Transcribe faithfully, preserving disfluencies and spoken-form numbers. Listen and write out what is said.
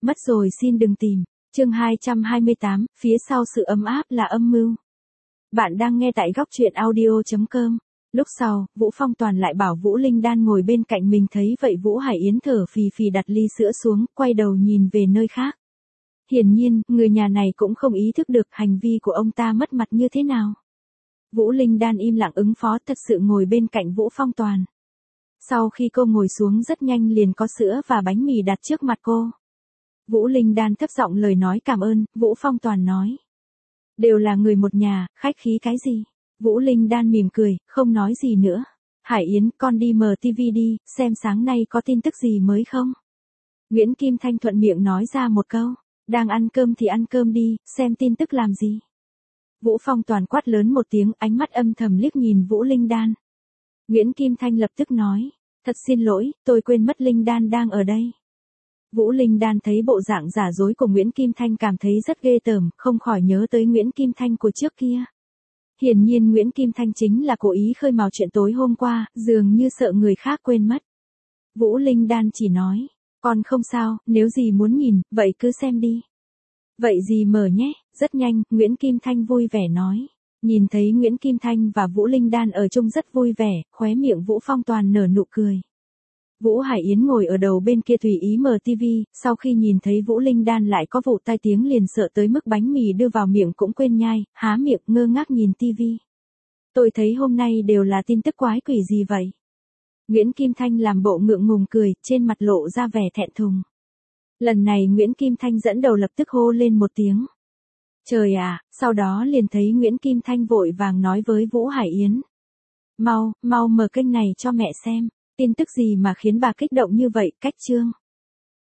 mất rồi xin đừng tìm. Chương hai trăm hai mươi tám, phía sau sự ấm áp là âm mưu. Bạn đang nghe tại góc truyện audio chấm com. Lúc sau, Vũ Phong Toàn lại bảo Vũ Linh Đan ngồi bên cạnh mình, thấy vậy Vũ Hải Yến thở phì phì đặt ly sữa xuống, quay đầu nhìn về nơi khác. Hiển nhiên, người nhà này cũng không ý thức được hành vi của ông ta mất mặt như thế nào. Vũ Linh Đan im lặng ứng phó, thật sự ngồi bên cạnh Vũ Phong Toàn. Sau khi cô ngồi xuống rất nhanh liền có sữa và bánh mì đặt trước mặt cô. Vũ Linh Đan thấp giọng lời nói cảm ơn, Vũ Phong Toàn nói. Đều là người một nhà, khách khí cái gì? Vũ Linh Đan mỉm cười, không nói gì nữa. Hải Yến, con đi mở tivi đi, xem sáng nay có tin tức gì mới không? Nguyễn Kim Thanh thuận miệng nói ra một câu. Đang ăn cơm thì ăn cơm đi, xem tin tức làm gì? Vũ Phong Toàn quát lớn một tiếng, ánh mắt âm thầm liếc nhìn Vũ Linh Đan. Nguyễn Kim Thanh lập tức nói. Thật xin lỗi, tôi quên mất Linh Đan đang ở đây. Vũ Linh Đan thấy bộ dạng giả dối của Nguyễn Kim Thanh cảm thấy rất ghê tởm, không khỏi nhớ tới Nguyễn Kim Thanh của trước kia. Hiển nhiên Nguyễn Kim Thanh chính là cố ý khơi mào chuyện tối hôm qua, dường như sợ người khác quên mất. Vũ Linh Đan chỉ nói, con không sao, nếu gì muốn nhìn, vậy cứ xem đi. Vậy gì mở nhé, rất nhanh, Nguyễn Kim Thanh vui vẻ nói. Nhìn thấy Nguyễn Kim Thanh và Vũ Linh Đan ở chung rất vui vẻ, khóe miệng Vũ Phong Toàn nở nụ cười. Vũ Hải Yến ngồi ở đầu bên kia tùy ý mở tivi, sau khi nhìn thấy Vũ Linh Đan lại có vụ tai tiếng liền sợ tới mức bánh mì đưa vào miệng cũng quên nhai, há miệng ngơ ngác nhìn tivi. Tôi thấy hôm nay đều là tin tức quái quỷ gì vậy? Nguyễn Kim Thanh làm bộ ngượng ngùng cười, trên mặt lộ ra vẻ thẹn thùng. Lần này Nguyễn Kim Thanh dẫn đầu lập tức hô lên một tiếng. Trời à, sau đó liền thấy Nguyễn Kim Thanh vội vàng nói với Vũ Hải Yến. Mau, mau mở kênh này cho mẹ xem. Tin tức gì mà khiến bà kích động như vậy, cách chương.